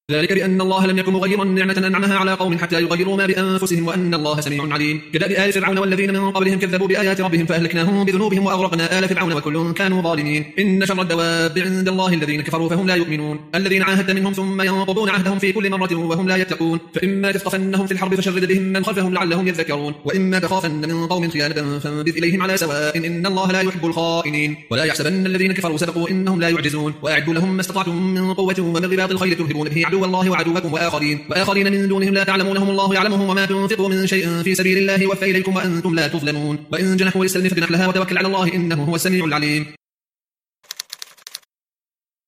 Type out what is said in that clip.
ذلك بأن الله لم يكن مغيرا نعمة أنعمها على قوم حتى يغيروا ما بأنفسهم وأن الله سميع عليم. كدأب آل فرعون والذين من قبلهم كذبوا بآيات ربهم فأهلكناهم بذنوبهم وأغرقنا آل فرعون وكل كانوا ظالمين. إن شر الدواب عند الله الذين كفروا فهم لا يؤمنون، الذين عاهدت منهم ثم ينقضون عهدهم في كل مرة وهم لا يتقون. فإما تثقفنهم في الحرب فشرد بهم من خلفهم لعلهم يذكرون، وإما تخافن من قوم خيانة فانبذ إليهم على سواء إن الله لا يحب الخائنين. ولا يحسبن الذين كفروا سبقوا إنهم لا يعجزون. وأعدوا لهم ما استطعتم من قوة ومن رباط الخيل ترهبون به عدو الله وعدوكم وآخرين من دونهم لا تعلمونهم الله يعلمهم. وما تنفقوا من شيء في سبيل الله يوفى إليكم وأنتم لا تظلمون. وإن جنحوا للسلم فاجنح لها وتوكل على الله إنه هو السميع العليم.